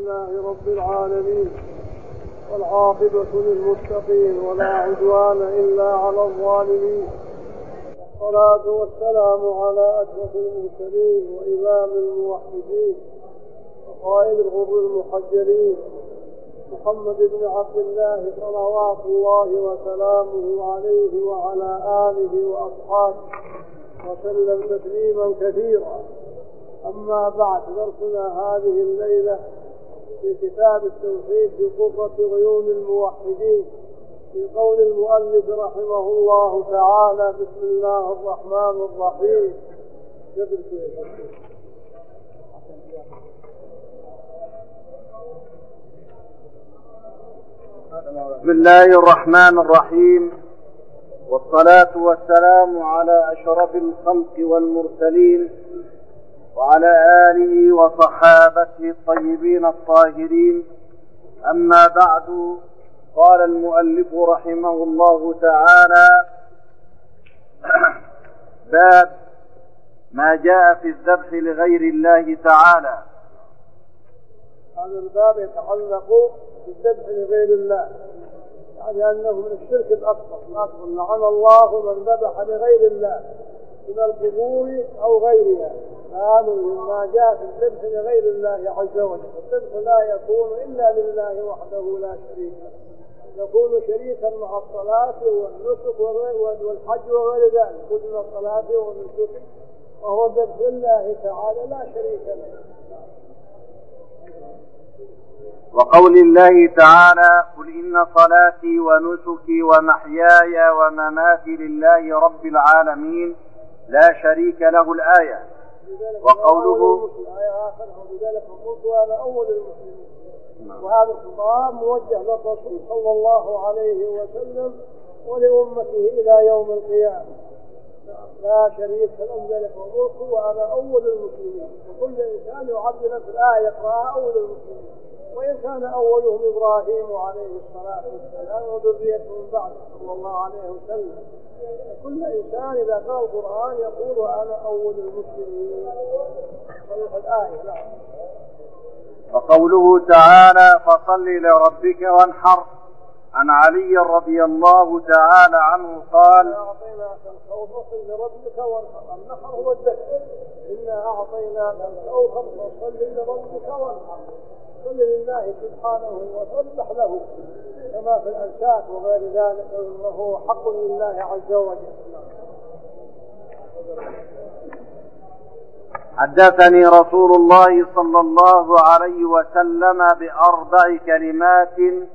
لله رب العالمين، والعاقبة للمتقين، ولا عدوان إلا على الظالمين، والصلاة والسلام على أشرف المرسلين وإمام الموحدين وقائد الغر المحجلين محمد بن عبد الله صلوات الله وسلامه عليه وعلى آله وأصحابه وسلم تسليما كثيرا. أما بعد، درسنا هذه الليلة في كتاب التوحيد بقرة عيون الموحدين في قول المؤلف رحمه الله تعالى: بسم الله الرحمن الرحيم. بسم الله الرحمن الرحيم، والصلاة والسلام على أشرف الخلق والمرسلين وعلى آله وصحابته الطيبين الطاهرين. أما بعد، قال المؤلف رحمه الله تعالى: باب ما جاء في الذبح لغير الله تعالى. هذا الباب يتعلق بالذبح لغير الله، يعني أنه من الشرك الأكبر. لعن الله من ذبح لغير الله من القبور أو غيرها. فهذا ما جاء في الذبح لغير الله عز وجل. الذبح لا يكون إلا لله وحده لا شريك له، يكون شريكا مع الصلاة والنسك والحج وغير ذلك، كل الصلاة والنسك، وهو ذبح لله تعالى لا شريك له. وقول الله تعالى: قل إن صلاتي ونسكي ومحياي ومماتي لله رب العالمين لا شريك له. الآية. وقوله: بذلك قلت وأنا أول المسلمين. وهذا الخطاب موجه للرسول صلى الله عليه وسلم ولأمته إلى يوم القيامة. لا شريك له، ذلك قلت وأنا أول المسلمين. وكل إنسان يعبر في الآية يقرأها أول المسلمين، وإن كان أولهم إبراهيم عليه الصلاة والسلام وذريته من بعده صلى الله عليه وسلم. كل إنسان إذا قرأ القرآن يقول أنا أول المسلمين. الآية. وقوله تعالى: فصل لربك وانحر. عن علي رضي الله تعالى عنه قال: أعطيناك الكوثر فصل لربك وانحر. النحر هو الذبح. إنا أعطيناك الكوثر فصل لربك وانحر. صل لله سبحانه وسبح له كما في الأنشاد وغير ذلك، إنه حق لله عز وجل. حدثني رسول الله صلى الله عليه وسلم بأربع كلمات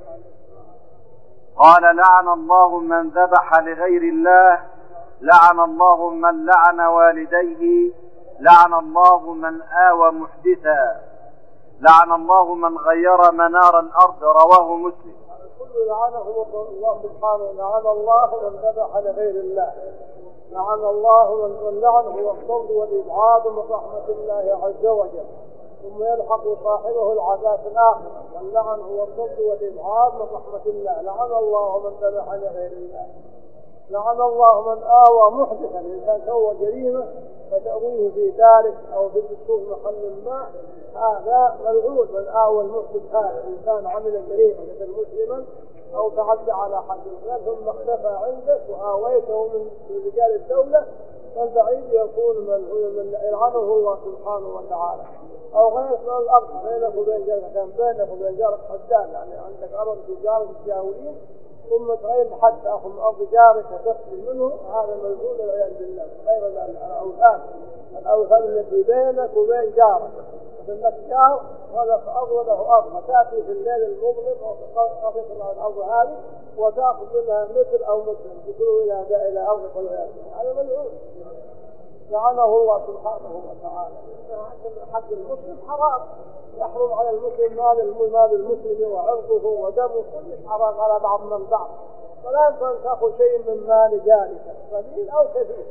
قال: لعن الله من ذبح لغير الله، لعن الله من لعن والديه، لعن الله من آوى محدثا، لعن الله من غير منار الأرض. رواه مسلم. كل لعنه الله سبحانه. لعن الله من ذبح لغير الله، لعن الله من لعن هو الطرد والإبعاد من رحمة الله عز وجل، ثم يلحق صاحبه العذاب الآخر. واللعن هو الطرد والإبعاد من رحمة الله. لعن الله من ذبح لغير الله، لعن الله من آوى محدثا. الإنسان سوى جريمة فتأويه في دارك أو في الدستور محل الماء، هذا ملعون. من آوى المحدث هذا الإنسان عمل جريمة مثل مسلما أو تعدى على حد الغير ثم اختفى عندك وآويته من رجال الدولة، فالبعيد يكون من يلعنه الله سبحانه وتعالى. أو غير من الأرض بينك وبين جارك، كان بينك وبين جارك حدان، يعني عندك أرض تجارك تجاورين ثم تغير حد تأخذ من أرض جارك وتقتل منه، هذا ملعون والعياذ بالله. غير الأوثان التي بينك وبين جارك، فإنك جار ولا أرض وله أرض، فتأتي في الليل المظلم وتقف على الأرض هذه وتأخذ منها متر أو متر تدخلوا إلى أرضك والعياذ بالله. هذا ملعون، لعنه الله سبحانه وتعالى. حق المسلم حرام، يحرم على المسلم مال المسلم وعرضه ودمه، كل حرام على بعض من بعض. فلا يمكن أن تأخذ شيء من مال جارك قليل أو كثير.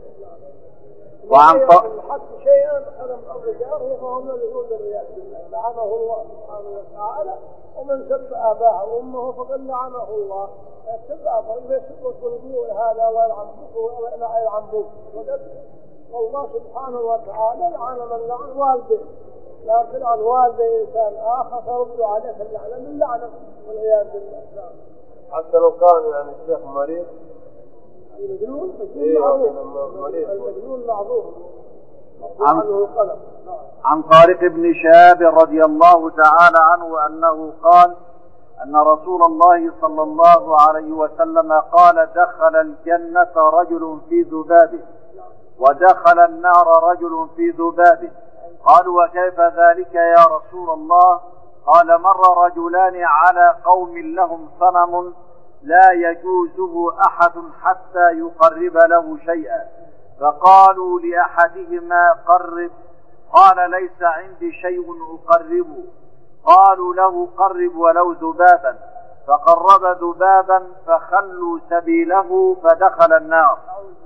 حق شيئا على أرض جاره فهو ملعون والعياذ بالله. لعنه الله سبحانه وتعالى. ومن سب أباه وأمه فقد لعنه الله. سب أباه يسب ويقول هذا الله يلعن ولا يلعن بوك. والله سبحانه وتعالى لعن من لعن والده. لكن عن والد إنسان آخر فرد عليه اللعنة من لعنة والعياذ بالله. حتى لو كان يعني الشيخ مريض. المجنون معذور. عن طارق بن شهاب رضي الله تعالى عنه أنه قال أن رسول الله صلى الله عليه وسلم قال: دخل الجنة رجل في ذبابه ودخل النار رجل في ذبابه. قالوا: وكيف ذلك يا رسول الله؟ قال: مر رجلان على قوم لهم صنم لا يجوزه أحد حتى يقرب له شيئا، فقالوا لأحدهما: قرب. قال: ليس عندي شيء أقربه. قالوا له: قرب ولو ذبابا. فقرب ذبابا فخلوا سبيله فدخل النار.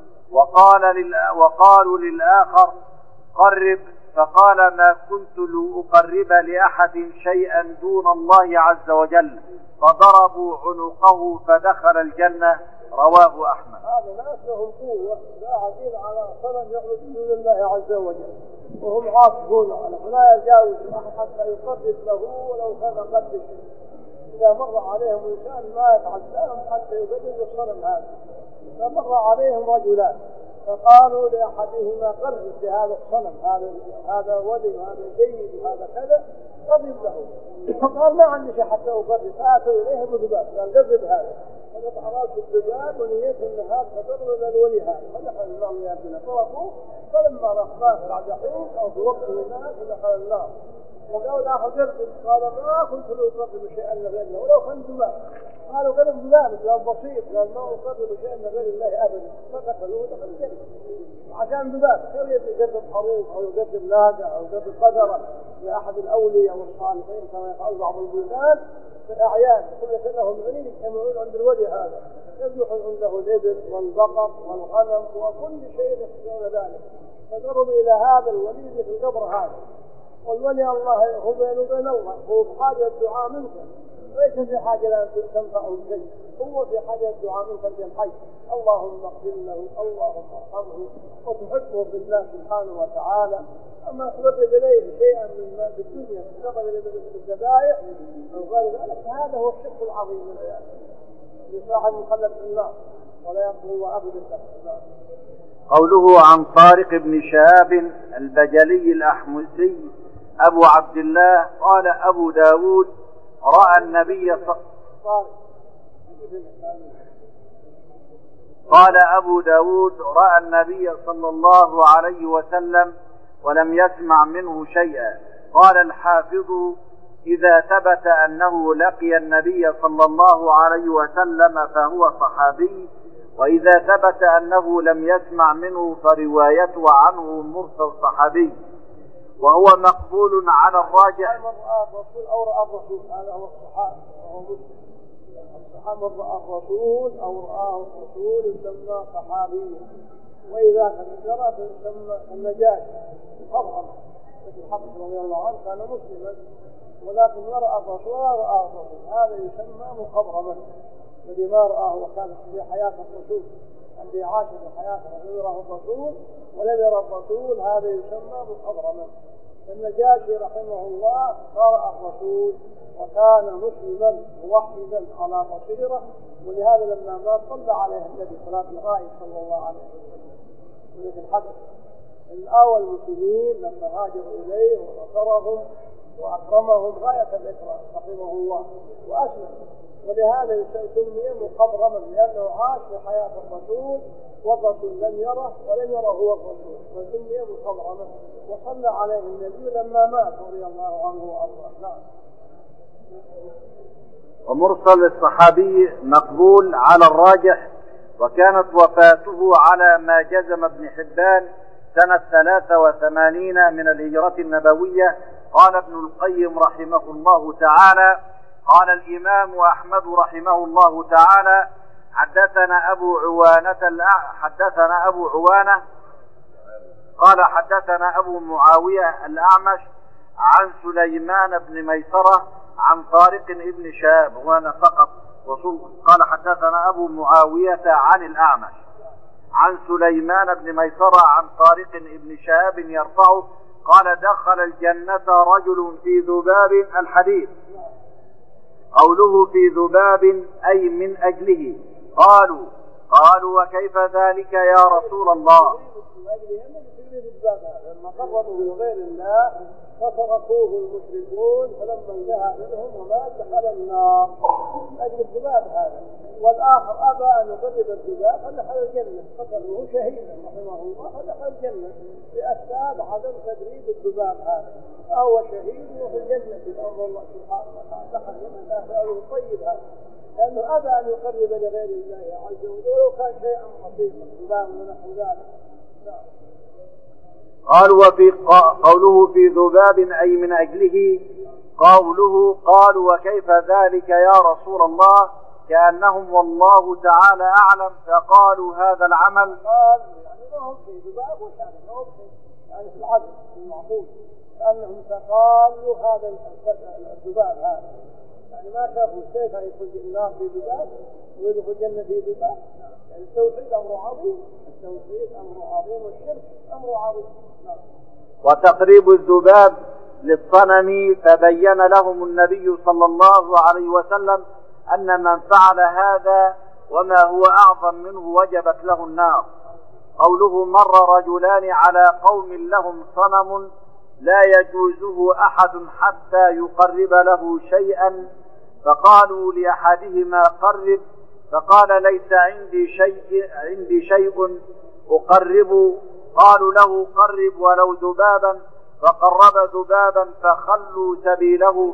وقالوا للآخر: قرب. فقال: ما كنت لأقرب لأحد شيئا دون الله عز وجل. فضربوا عنقه فدخل الجنة. رواه أحمد. هذا ناس لهم قوة قاعدين على صنم يعبدون لله عز وجل وهم عاصفون عليه، فلا يجاوز أحد حتى يقرب له ولو كان قد شيء. إذا مر عليهم إنسان ما يتعداهم حتى يقرب الصنم هذا. فمر عليهم رجلان فقالوا لأحدهما: قرب بهذا الصنم، هذا ولي وهذا سيد وهذا كذا، قرب له. فقال: ما عندي شيء حتى أقرب. فأتوا إليه بذباب، قال: قرب هذا. فقطع راس الذباب ونيته ان هذا تقرب الولي هذا، فدخل النار يابنا طرفوه. فلما رحمات بعد حين او في وقت الناس دخل النار. وقال الاخر: قرب. قال: ما كنت لاقرب شيئا لغير الله ولو كان ذباب. قالوا: قرب ذلك. قال: بسيط. قال: ما اقرب شيئا لغير الله ابدا. فقتلوه ودخل الجنه عشان ذباب. كيف يقرب خروف او يقرب ناقه او يقرب قدره لاحد الاولياء والصالحين كما يفعل بعض البلدان في الأعيان، كل لهم عيد يجتمعون عند الولي هذا، يذبحون عنده الإبل والبقر والغنم وكل شيء يحسنون ذلك. فقربوا إلى هذا الولي في القبر هذا، والولي الله هو بينه وبين الله، هو بحاجة الدعاء منكم، ليس في حاجة لأن تنفعه شيء، هو في حاجة الدعاء منكم بالحي. اللهم اغفر له، اللهم ارحمه، وتحبه بالله سبحانه وتعالى. أما تقرب إليه شيئا من ما في الدنيا تقرب إليه بالذبائح أو غير ذلك، هذا هو الشرك العظيم والعياذ بالله، يصاحب مخلد في النار ولا يقبل الله أبدا النار. قوله عن طارق بن شهاب البجلي الأحمسي أبو عبد الله قال أبو داود: رأى النبي رأى النبي صلى الله عليه وسلم ولم يسمع منه شيئا. قال الحافظ: إذا ثبت أنه لقي النبي صلى الله عليه وسلم فهو صحابي، وإذا ثبت أنه لم يسمع منه فروايته عنه مرسل صحابي، وهو مقبول على الراجح. الرسول أو رأى الرسول، هذا هو الصحابي وهو مسلم. الصحابي رأى الرسول أو رآه الرسول يسمى صحابيا، وإذا كان جرى فيسمى النجاشي مخضرما، مثل الحبش رضي الله عنه كان مسلما ولكن ما رأى الرسول ولا رآه الرسول، هذا يسمى مخضرما. الذي ما رآه وكان في حياة الرسول، الذي عاش في حياة غيره الرسول ولم يرى الرسول، هذا يسمى مخضرما. النجاشي رحمه الله قرأ الرسول وكان مسلما موحدا على بصيرة، ولهذا لما ما صلى عليه النبي صلاة الغائب صلى الله عليه وسلم في الحدث الأول المسلمين لما هاجروا إليه ونصرهم وأكرمهم غاية الإكرام رحمه الله وأسلم، ولهذا سمي مخضرما لأنه عاش في حياة الرسول والرسول لم يره ولم يره هو الرسول، فسمي مخضرما وصلى عليه النبي لما مات رضي الله عنه وأرضاه. ومرسل الصحابي مقبول على الراجح، وكانت وفاته على ما جزم ابن حبان سنة 83 من الهجرة النبوية. قال ابن القيم رحمه الله تعالى: قال الإمام أحمد رحمه الله تعالى: حدثنا أبو عوانة قال حدثنا أبو معاوية الأعمش عن سليمان بن ميسرة عن طارق بن شهاب، وانا فقط قال حدثنا أبو معاوية عن الأعمش عن سليمان بن ميسرة عن طارق بن شهاب يرفعه قال دخل الجنة رجل في ذباب الحديث. قوله في ذباب أي من أجله. قالوا وكيف ذلك يا رسول الله؟ لما قربوا لغير الله فتركوه المشركون فلما انتهى منهم ومات دخل النار اجل الذباب هذا، والاخر ابى ان يقرب الذباب فدخل الجنه، قتله شهيدا رحمه الله فدخل الجنه باسباب عدم تدريب الذباب هذا، فهو شهيد وفي الجنه بامر الله سبحانه وتعالى دخل الجنه فعله طيب هذا، لانه ابى ان يقرب لغير الله عز وجل ولو كان شيئا بسيطا ذباب ونحو ذلك. قوله في ذباب أي من أجله. قالوا وكيف ذلك يا رسول الله؟ كأنهم والله تعالى أعلم فقالوا هذا العمل. يعني ما هم في ذباب وشان ما هم يعني في العدل المعقول، كأنهم فقالوا هذا الذباب هذا، يعني ما شافوا كيف يدخل النار في ذباب ويدخل الجنة في ذباب. يعني التوحيد أمر عظيم، والشرك أمر عظيم. وتقريب الذباب للصنم فبين لهم النبي صلى الله عليه وسلم أن من فعل هذا وما هو أعظم منه وجبت له النار. قوله مر رجلان على قوم لهم صنم لا يجوزه أحد حتى يقرب له شيئا، فقالوا لأحدهما قرب، فقال ليس عندي شيء أقرب. قالوا له قرب ولو ذبابا، فقرب ذبابا فخلوا سبيله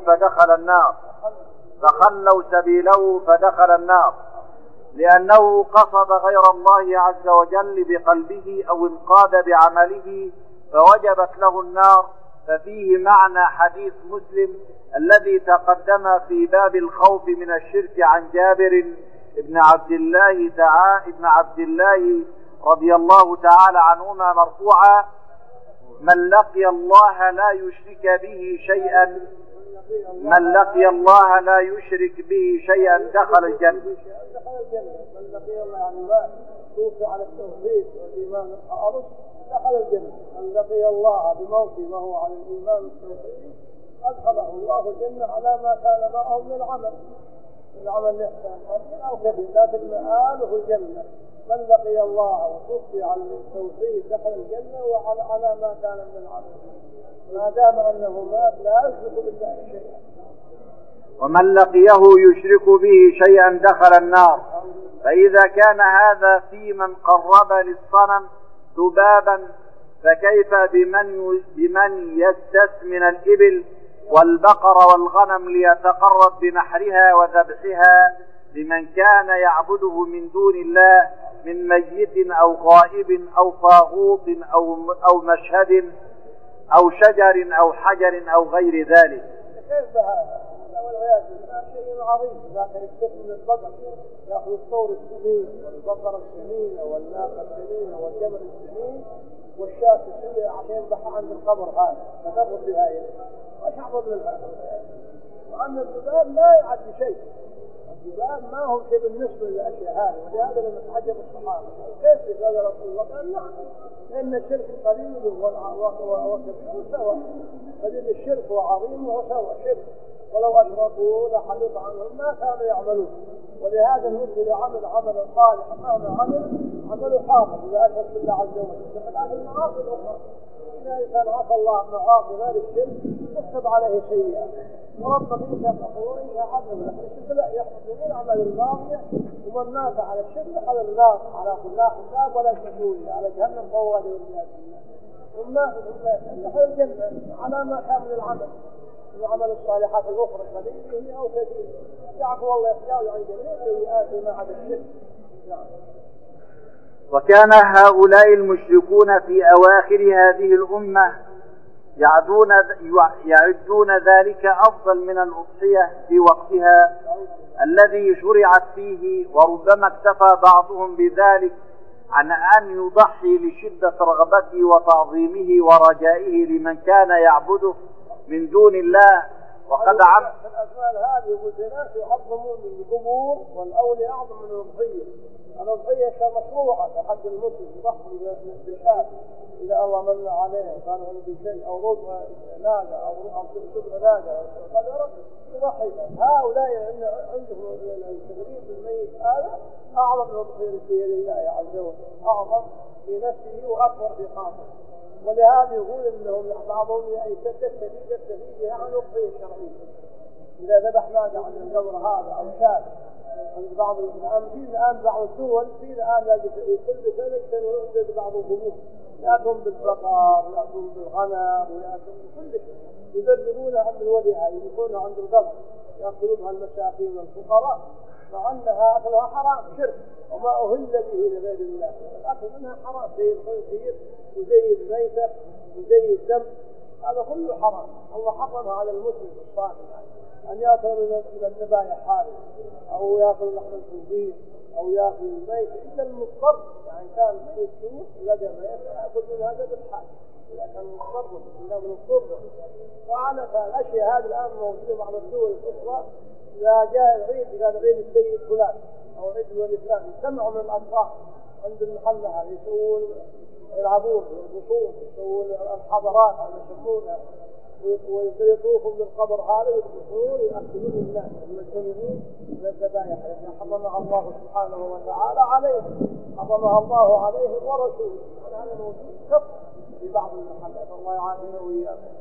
فدخل النار لأنه قصد غير الله عز وجل بقلبه أو انقاد بعمله فوجبت له النار. ففيه معنى حديث مسلم الذي تقدم في باب الخوف من الشرك عن جابر ابن عبد الله رضي الله تعالى عنهما مرفوعا: من لقي الله لا يشرك به شيئا دخل الجنة. من لقي الله يعني ما توفي على التوحيد والإيمان الخالص دخل الجنة. من لقي الله بموته وهو على الإيمان والتوحيد أدخله الله الجنة على ما كان معه من العمل الإحسان قليل أو كثير، لكن مآله الجنة. من لقي الله وتوفي على التوحيد دخل الجنة وعلى ما كان من العمل، ما دام أنه مات لا يشرك بالله شيئا. ومن لقيه يشرك به شيئا دخل النار. فإذا كان هذا في من قرب للصنم ذبابا، فكيف بمن يستثمن الإبل والبقر والغنم ليتقرب بنحرها وذبحها لمن كان يعبده من دون الله من ميت أو غائب أو طاغوت أو مشهد أو شجر أو حجر أو غير ذلك؟ كيف هذا؟ والعياذ بالله شيء عظيم. لكن يستثمن البقر يأخذ الثور السمين والبقر السمين والناقة السمين والجمل السمين والشاة السمين عشان يذبحها عند القبر، هذا تقرب بها إليه وش أعظم من هذا؟ وأن الذباب لا يعد شيء، الذباب ما هو شيء بالنسبة للأشياء هذه، ولهذا لما تعجب الصحابة كيف قال رسول الله؟ قال نعم، لأن الشرك قليل وكبير سواء، فلأن الشرك هو عظيم وهو سواء شرك، ولو أشركوا لحبط عنهم ما كانوا يعملون. ولهذا نقول عمل صالح مهما عمله حاضر إذا أشرك بالله عز وجل. بخلاف المعاصي الأخرى، إذا إنسان عصى الله معاصي غير الشرك يكتب عليه سيئة، وربك إن شاء غفور إن شاء عذب. لكن الشرك لا يحصل من الأعمال الباطلة، ومن مات على الشرك على النار على لا حساب ولا شكوري على جهنم طوال والعياذ بالله. وما دخل الجنة على ما كان من العمل، وعمل الصالحات الأخرى قليل أو كثير، يعفو الله يتجاوز عن جميع سيئات ما عدا الشرك. وكان هؤلاء المشركون في أواخر هذه الأمة يعدون ذلك أفضل من الأضحية في وقتها الذي شرعت فيه، وربما اكتفى بعضهم بذلك عن أن يضحي لشدة رغبته وتعظيمه ورجائه لمن كان يعبده من دون الله. وقد عم في الأزمان هذه والناس يعظمون من القبور والأولياء أعظم من الأضحية، الأضحية كمشروعة حق المسلم يضحي بالشاة إذا الله من عليه كان عنده شيء أو ربع ناقة أو شبه ناقة قدر يضحي. هؤلاء عندهم التغريب بالميت هذا أعظم الأضحية في لله عز وجل، أعظم في نفسه وأكبر في قامه. ولهذا يقول إنهم بعضهم يكتفي بها عن أضحية شرعية. إذا ذبح ناقة عند القبر هذا أو شاة عند بعض الآن بعض الدول في الآن كل سنة يعتنون بعض القبور يأتون بالبقر ويأتون بالغنم ويأتون بكل شيء يدربون عند الوليها يكونوا عند القبر يأكلونها المساكين والفقراء، مع أنها أكلها حرام شرك وما أهل به لغير الله. الأكل منها حرام زي الخنزير وزي الميتة وزي الدم، هذا كله حرام. الله حرمها على المسلم الصالح أن يأكل من الذبائح حارس أو يأكل لحم الخنزير أو يأكل الميت إلا المضطر. يعني كان ميت يموت لقى ميت يأكل من هذا بالحال، لكن مضطر إلا من الضر. فعلى الأشياء هذه الآن موجودة بعض الدول الأخرى. إذا جاء العيد قال عيد السيد فلان أو عيد الولي فلان يجتمعوا من الأطفال عند المحل هذا يسوون يلعبون يرقصون يسوون الحضارات على يسمونها ويطوفون بالقبر هذا ويدخلون ويأكلون الناس المجتمعين من الذبائح التي حرمها الله سبحانه وتعالى عليهم، حرمها الله عليهم ورسوله. هذا موجود كثر في بعض المحلات، الله يعافينا وإياكم.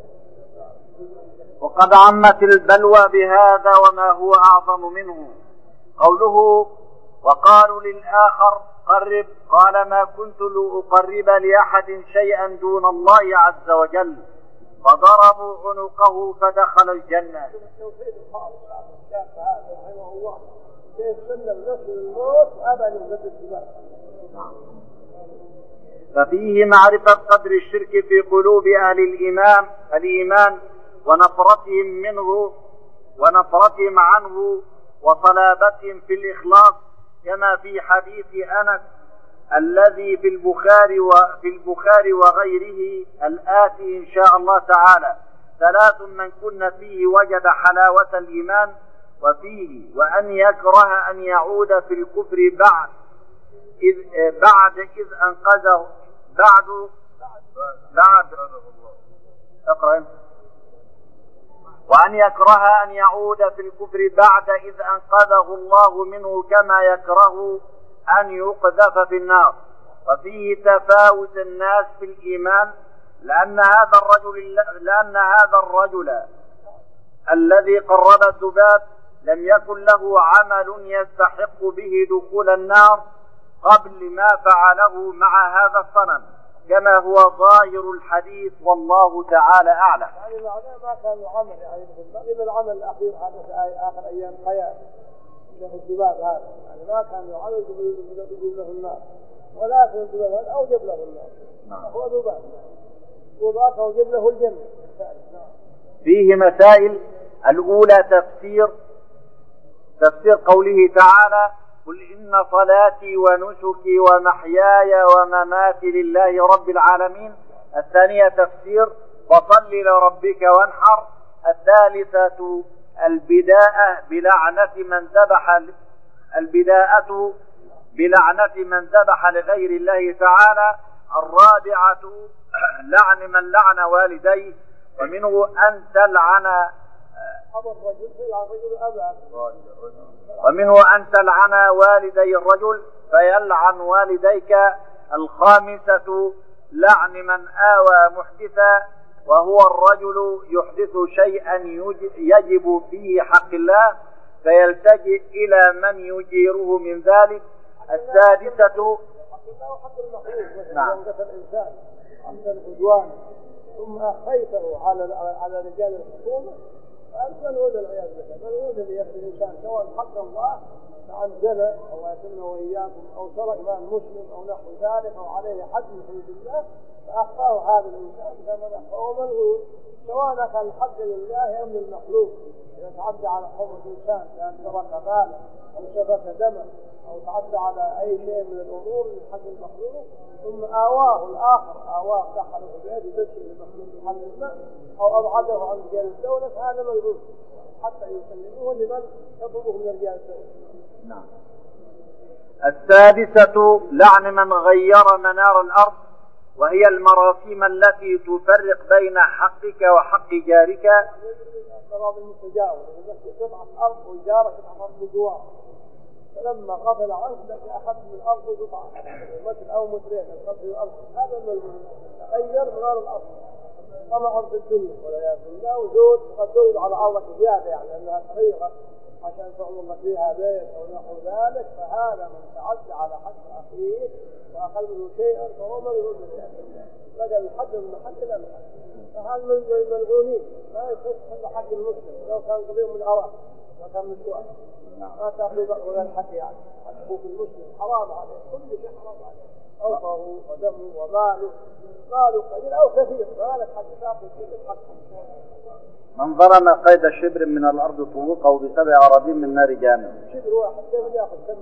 وقد عمت البلوى بهذا وما هو أعظم منه. قوله وقالوا للآخر قرب قال ما كنت لأقرب لأحد شيئا دون الله عز وجل، فضربوا عنقه فدخل الجنة. التوحيد الخالص رحمه الله كيف سلم نفسه الموت أبدا ضد الدماء. ففيه معرفة قدر الشرك في قلوب أهل الإيمان ونفرتهم منه ونفرتهم عنه وصلابتهم في الإخلاص، كما في حديث أنس الذي في البخاري وغيره الآتي إن شاء الله تعالى: 3 من كن فيه وجد حلاوة الإيمان، وفيه وأن يكره أن يعود في الكفر بعد إذ أنقذه وأن يكره أن يعود في الكفر بعد إذ أنقذه الله منه، كما يكره أن يقذف في النار. وفيه تفاوت الناس في الإيمان، لأن هذا الرجل الذي قرب الذباب لم يكن له عمل يستحق به دخول النار قبل ما فعله مع هذا الصنم، كما هو ظاهر الحديث، والله تعالى أعلم. يعني معناه ما كان عمل، يعني مثل العمل الأخير هذا في آخر أيام حياته له الذباب هذا، يعني ما كان يعمل يجيب له النار، ولكن الذباب هذا أوجب له النار. هو ذباب وذاك أوجب له الجنة. فيه مسائل. الأولى تفسير قوله تعالى: قل إن صلاتي ونسكي ومحياي ومماتي لله رب العالمين. الثانية تفسير: فصل لربك وانحر. الثالثة البداءة بلعنة من ذبح لغير الله تعالى. الرابعة لعن من لعن والديه، ومنه أن تلعن والدي الرجل فيلعن والديك. الخامسة لعن من آوى محدثا، وهو الرجل يحدث شيئا يجب فيه حق الله فيلتجئ إلى من يجيره من ذلك. السادسة نعم الإنسان عند العدوان ثم أخيته على رجال الحكومة، فالمنعود العياذ بالله، المنعود اللي يأخذ الإنسان سواء حق الله عن زنا أو يتم وإياكم أو سرق مال مسلم أو نحو ذلك أو عليه حد من حدود الله، فأخطأه هذا الإنسان كما أخطأه منعود، سواء كان حق لله أو للمخلوق. إذا تعدى على حرمة الإنسان كان سرق ماله أو سفك دمه أو تعدى على أي شيء من الأمور من حق المخلوق، ثم آواه الآخر دخل في بيته بشر المخلوق محل الماء أو أبعده عن رجال الدولة، فهذا ملعون حتى يسلموه لمن يطلبه من رجال الدولة. نعم. السادسة لعن من غير منار الأرض، وهي المراسيم التي تفرق بين حقك وحق جارك. الأراضي المتجاورة، قطعة أرض وجارة قطعة أرض بجوار، فلما غفل عنه أخذ من الأرض قطعة مثل أو مترين القصر الأرض، هذا الملموم غير منار الأرض طمعا في الدنيا والعياذ بالله، وزود قد زود على عرضك زيادة، يعني أنها صغيرة عشان تعمل فيها بيت أو نحو ذلك، فهذا من تعدى على حق أخيه وأقل منه شيئا فهو ملعون بالله، لقى الحد من محل إلى محل، فهذا من الملعونين ما يصح حق المسلم لو كان قريب من الأراض ما كان من سؤال ما تأخذ ولا الحق، يعني حقوق المسلم حرام عليه، كل شيء حرام عليه، أرضه ودمه وماله، ماله قليل أو كثير، مالك حتى تأخذ كل حق. من ظلم قيد شبر من الأرض طوقه ب7 أراضين من نار جهنم. شبر واحد كيف يأخذ كم؟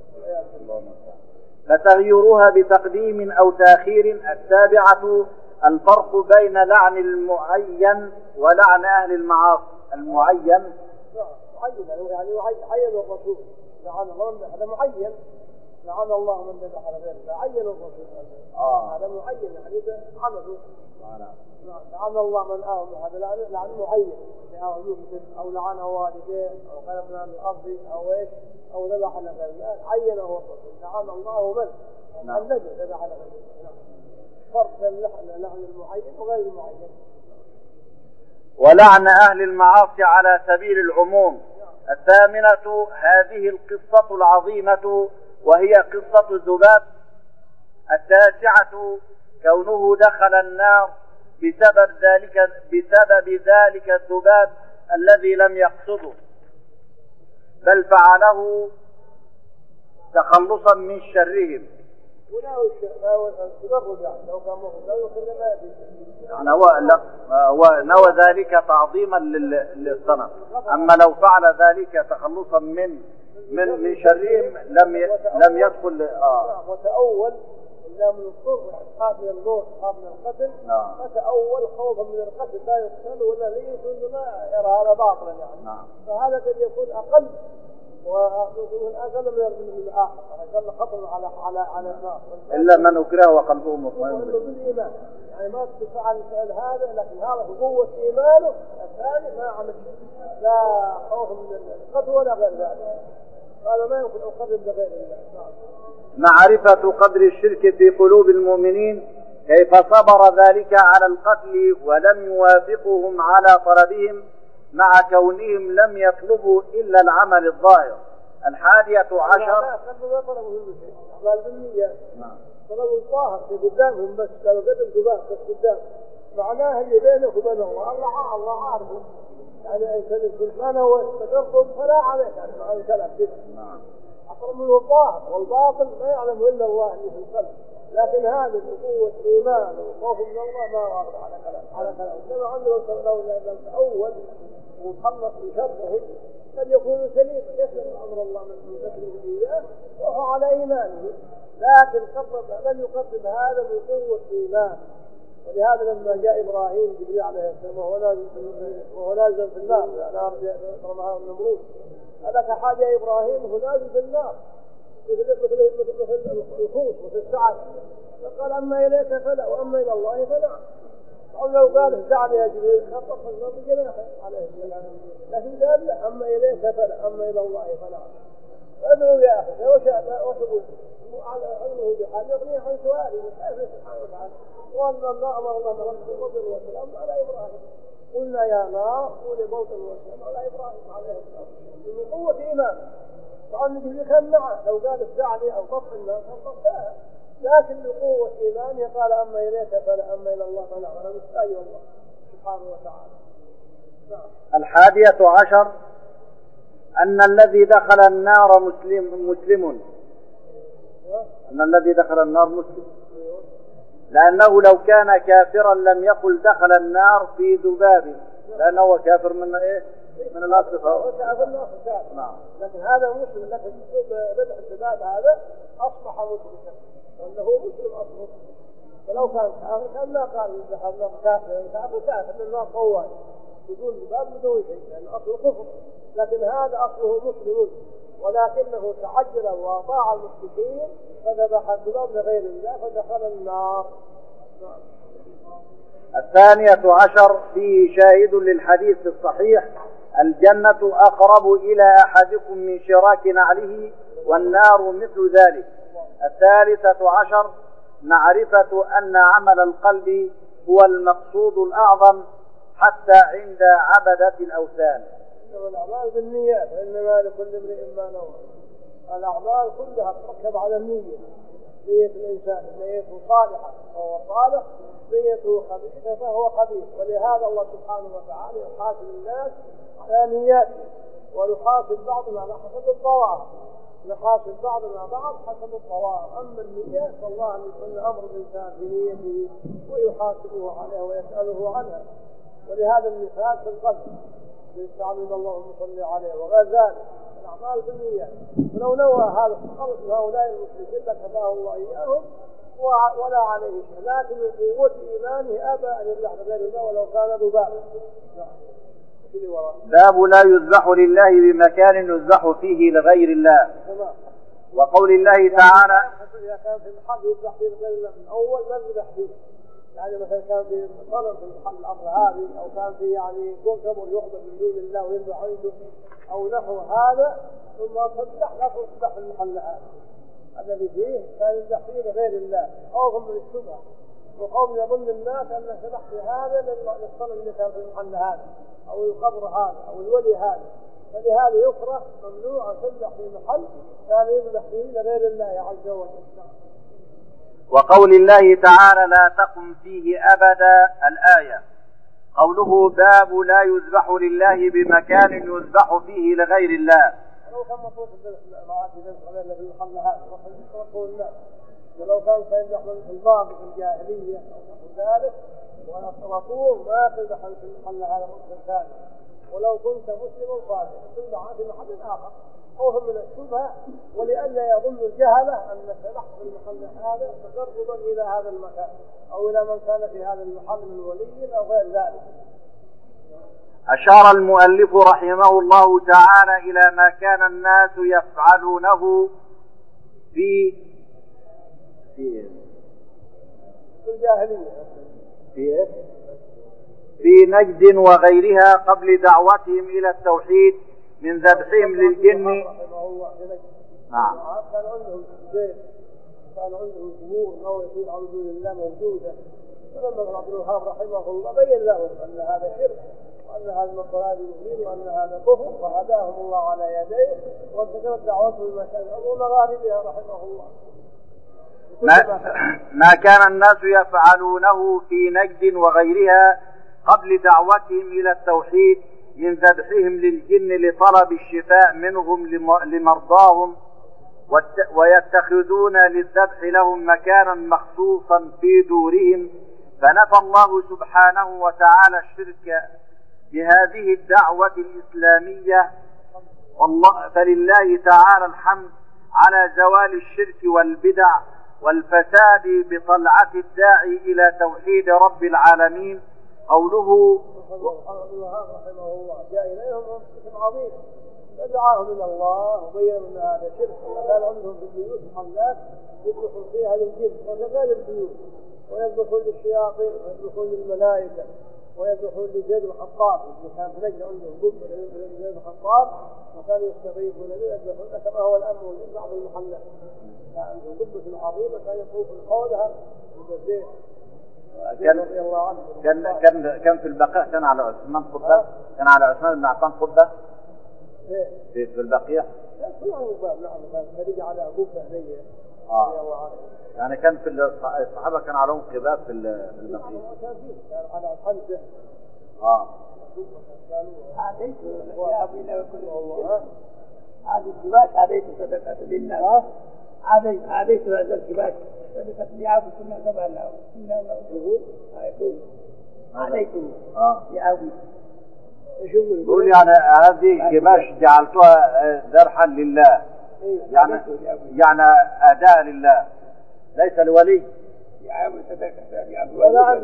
فتغييرها بتقديم أو تأخير. السابعة الفرق بين لعن المعين ولعن أهل المعاصي. المعين معين يعني عين الرسول لعن الله، هذا معين، لعن الله من ذبح على غيره، عين الرسول هذا معين يعني عمله. لعن الله من آوى، هذا لعن معين أو لعن والديه أو غير من الأرض أو إيش أو ذبح على غيره، عينه الرسول. لعن الله من الذي ذبح على غيره. فرق بين لعن المعين وغير المعين. ولعن أهل المعاصي على سبيل العموم. الثامنة هذه القصة العظيمة وهي قصة الذباب. التاسعة كونه دخل النار بسبب ذلك الذباب الذي لم يقصده، بل فعله تخلصا من شرهم. هو نوى ذلك تعظيما للصنم، أما لو فعل ذلك تخلصا من شرهم لم يدخل. وتأول إلا من الضر، خاف من الموت، خاف من القتل، فتأول خوفا من القتل لا يقتل ولا ليس ما يرى هذا باطلا يعني. فهذا قد يكون أقل ويكون أقل من الآخر، أقل خطر على الناس. إلا من أكره وقلبه مطمئن بالإيمان، يعني ما تفعل هذا، لكن هذا قوة إيمانه الثاني ما عمل لا خوف من القتل ولا غير ذلك، هذا ما يمكن أن يقرب لغير الله. معرفة قدر الشرك في قلوب المؤمنين، كيف صبر ذلك على القتل ولم يوافقهم على طلبهم مع كونهم لم يطلبوا إلا العمل الظاهر. 11 قال بالنية طلبوا الظاهر في قدامهم بس، قالوا قدم جباه بس قدام، معناه اللي بينك وبين الله عارفه، يعني أي كان هو استقرتم فلا عليك عن الكلام كده. أقرب منه الظاهر، والباطل ما يعلم إلا الله اللي في القلب، لكن هذا بقوة إيمان وخوف من الله ما وارد على كلام كما عندنا صلى الله عليه وسلم أول وخلص بشره قد يكون سليم يسلم أمر الله من ذكره إياه وهو على إيمانه، لكن لم يقدم هذا من قوة إيمان. ولهذا لما جاء إبراهيم جبريل عليه السلام وهو نازل في النار، نار رمها النمرود، هذاك حاجة إبراهيم وهو نازل في النار مثل الخوص وفي السعد، فقال أما إليك فلا وأما إلى الله فلا. أو لو قال اهدعني يا جبريل خطف النار بجناحه عليه السلام، لكن قال لا أما إليك فلا أما إلى الله فلا. فأدعوا يا أخي وشبه على علمه بحال يغنيه عن سؤاله وكيف سبحانه وتعالى. وأن الله أمر الله بالفضل والسلام على إبراهيم، قلنا يا نار قولي بوطن والسلام على إبراهيم عليه السلام من قوة إيمان. طبعا جبريل كان معه، لو قال افتعني أو طف الناس فطفاها، لكن بقوة إيمانه قال أما إليك فلا أما إلى الله فلا، وأنا مستعي الله سبحانه وتعالى. 11 أن الذي دخل النار مسلم، أن الذي دخل النار مسلم، لأنه لو كان كافرا لم يقل دخل النار في ذباب، لأنه كافر من إيه؟ من الأصل، فهو كافر. لكن هذا مسلم، لكن بدء الذباب هذا أصبح مسلما، وأنه مسلم أصله. ولو كان كافر كان ما قال دخلنا كافر من النار طوال بدون ذباب بدون شيء، لأن أصله كفر، لكن هذا أصله مسلم ولكنه تعجل وأطاع المشركين فذبح الذباب لغير الله فدخل النار. الثانية عشر فيه شاهد للحديث الصحيح: الجنة أقرب إلى أحدكم من شراك نعله والنار مثل ذلك. الثالثة عشر معرفة أن عمل القلب هو المقصود الأعظم حتى عند عبدة الأوثان. الأعمال بالنيات وإنما لكل امرئ ما نوى. الأعمال كلها تركب على النية. نية الإنسان نيته صالحة فهو صالح، نيته خبيثة فهو خبيث. ولهذا الله سبحانه وتعالى يحاسب الناس على نياته، ويحاسب بعضنا على حسب الطوائف، نحاسب بعضنا بعض حسب الطوائف. أما النية فالله أن يكون أمر الإنسان بنيته ويحاسبه عليها ويسأله عنها. ولهذا المثال في القلب يستعمل اللهم صل عليه وغير ذلك. الأعمال بالنيات، ولو نوى هذا الخلق من هؤلاء المشركين لكفاه الله إياهم ولا عليه شيء، لكن من قوة إيمانه أبى أن يذبح غير الله ولو كان ذبابا. باب لا يذبح لله بمكان يذبح فيه لغير الله. وقول الله تعالى: إذا كان في محل يذبح فيه لغير الله من أول ما يذبح فيه، يعني مثلا كان في صنم في محل الأمر هذه، أو كان في يعني كوكب يعبد من دون الله ويذبح عنده أو نحو هذا، ثم تذبح لا تذبح في المحل هذا الذي فيه كان يذبح فيه لغير الله، خوفا من الشبهة وقوم يظن الناس أن ذبح في هذا للصنم اللي كان في المحل هذا أو القبر هذا أو الولي هذا، فلهذا يكره ممنوع أن تذبح في محل كان يذبح فيه لغير الله عز وجل. وقول الله تعالى: لا تقم فيه أبدا. الآية. قوله: باب لا يذبح لله بمكان يذبح فيه لغير الله. لو كان مطلوب في المحل هذا وقول الناس، ولو كان سيذبح في الماضي في الجاهلية أو نحو ذلك ونصرتوه ما تذبح في المحل هذا مسلم ثاني، ولو كنت مسلما صالحا تذبح في محل آخر خوفا من الشبهة ولئلا يظن الجهلة أن ذبحت في المحل هذا تقربا إلى هذا المكان أو إلى من كان في هذا المحل من ولي أو غير ذلك. أشار المؤلف رحمه الله تعالى إلى ما كان الناس يفعلونه في الجاهلية في نجد وغيرها قبل دعوتهم إلى التوحيد من ذبحهم للجن. نعم. كان عندهم زين، كان عندهم أمور أو يقول أعوذ بالله موجودة، فلما عبد الوهاب رحمه الله بين لهم أن هذا شرك وأن هذا من ضلال مبين وأن هذا كفر، فهداهم الله على يديه وانتقلت دعوته المشايخ ومغاربها رحمه الله. ما كان الناس يفعلونه في نجد وغيرها قبل دعوتهم إلى التوحيد من ذبحهم للجن لطلب الشفاء منهم لمرضاهم، ويتخذون للذبح لهم مكانا مخصوصا في دورهم، فنفى الله سبحانه وتعالى الشرك بهذه الدعوة الإسلامية. فلله تعالى الحمد على زوال الشرك والبدع والفساد بطلعة الداعي إلى توحيد رب العالمين. قوله: رحمه الله جاء إليهم شرك عظيم فدعاهم إلى الله وبين أن هذا شرك، وكان عندهم في البيوت محلات يذبحون فيها للجن وكذلك البيوت، ويذبحون للشياطين ويذبحون للملائكة ويذبحون لزيد الخطاب اللي كان في نجد عندهم قبة لزيد الخطاب وكان يستغيثون له يذبحون كما هو الأمر من بعض المحلات. كان عندهم قبة عظيمة كان يطوف حولها بالزيت. كان في البقيع كان على عثمان قبة، كان على عثمان بن عفان قبة في البقيع. نعم خرج على قبة هدية. يعني كان في الصحابة كان عليهم قباب في البقيع. كان على الخمسة. هذه الكباش عاديت صدقة لله. عاديت هذا الكباش صدقة لعاب كنا تبع له. عاديته لعاب. يقول يعني هذه كباش جعلتها ذبحا لله، يعني أداء لله ليس لولي. ولا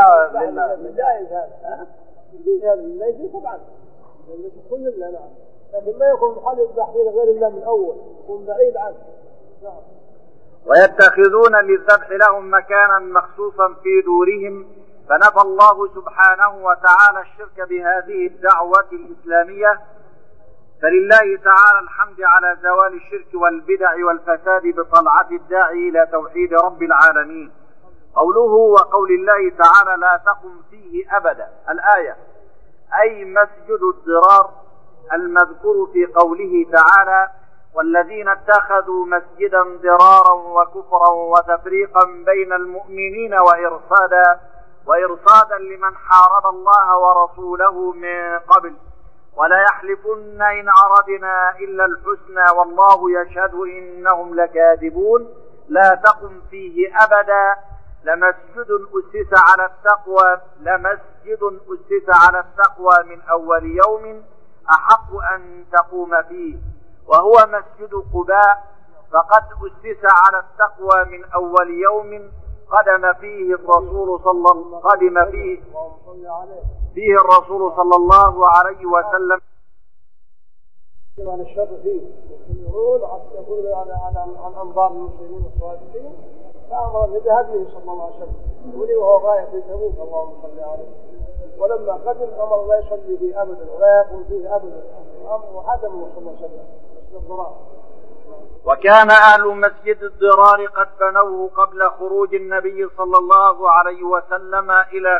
لله جائز هذا. ليس طبعا كل لنا لكن ما يكون محل يذبح فيه غير الله من أول، يكون بعيد عنه. نعم. ويتخذون للذبح لهم مكانا مخصوصا في دورهم، فنفى الله سبحانه وتعالى الشرك بهذه الدعوة الإسلامية. فلله تعالى الحمد على زوال الشرك والبدع والفساد بطلعة الداعي إلى توحيد رب العالمين. قوله وقول الله تعالى لا تقم فيه أبدا الآية، أي مسجد الضرار المذكور في قوله تعالى والذين اتخذوا مسجدا ضرارا وكفرا وتفريقا بين المؤمنين وإرصادا لمن حارب الله ورسوله من قبل ولا يحلفن إن أردنا إلا الحسنى والله يشهد إنهم لكاذبون. لا تقم فيه أبدا لمسجد أسس على التقوى من أول يوم أحق أن تقوم فيه، وهو مسجد قباء، فقد أسس على التقوى من أول يوم قدم فيه الرسول صلى الله عليه وسلم. عن الشر فيه يقول عن أنظار المسلمين الصالحين، فأمر بهديه صلى الله عليه وسلم ولي وهو غاية في تبوك اللهم صل عليه، ولما قدم أمر لا يصلي فيه أبدا ولا يقول فيه أبدا، أمر هدمه صلى الله عليه وسلم مسجد الضرار. وكان أهل مسجد الضرار قد بنوه قبل خروج النبي صلى الله عليه وسلم إلى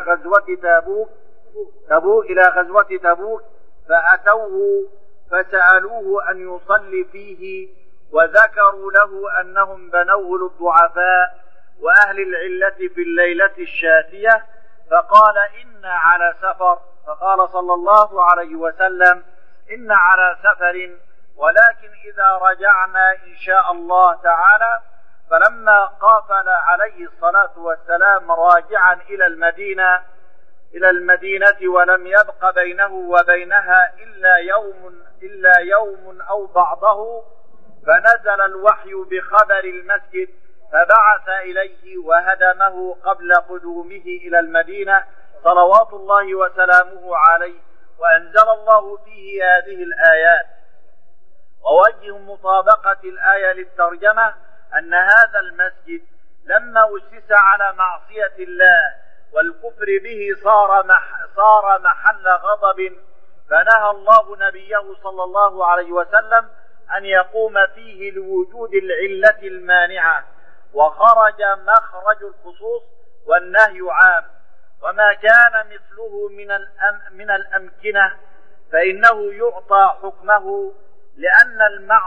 غزوة تبوك فأتوه فسألوه أن يصلي فيه، وذكروا له أنهم بنوه للضعفاء وأهل العلة في الليلة الشاتية، فقال إن على سفر، فقال صلى الله عليه وسلم إن على سفر ولكن إذا رجعنا إن شاء الله تعالى. فلما قافل عليه الصلاة والسلام راجعا إلى المدينة ولم يبق بينه وبينها إلا يوم أو بعضه، فنزل الوحي بخبر المسجد فبعث إليه وهدمه قبل قدومه إلى المدينة صلوات الله وسلامه عليه، وأنزل الله فيه هذه الآيات. ووجه مطابقة الآية للترجمة أن هذا المسجد لما أسس على معصية الله والكفر به صار محل غضب، فنهى الله نبيه صلى الله عليه وسلم أن يقوم فيه لوجود العلة المانعة، وخرج مخرج الخصوص والنهي عام. وما كان مثله من الأمكنة فإنه يعطى حكمه، لأن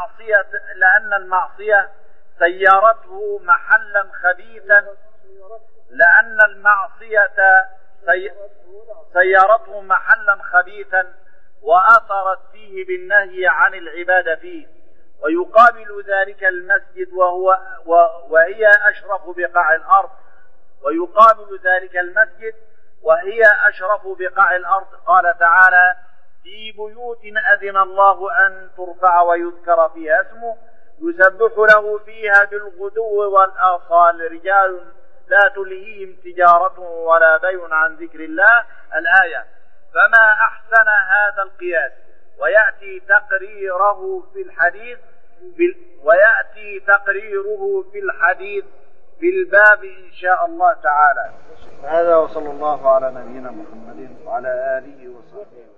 المعصية سيرته محلا خبيثا وأثرت فيه بالنهي عن العبادة فيه. ويقابل ذلك المسجد وهي أشرف بقاع الأرض. قال تعالى في بيوت أذن الله أن ترفع ويذكر فيها اسمه يسبح له فيها بالغدو والآصال رجال لا تلهيهم تجارة ولا بيع عن ذكر الله الآية. فما أحسن هذا القياس، ويأتي تقريره في الحديث في الباب إن شاء الله تعالى. هذا وصلى الله على نبينا محمد وعلى آله وصحبه.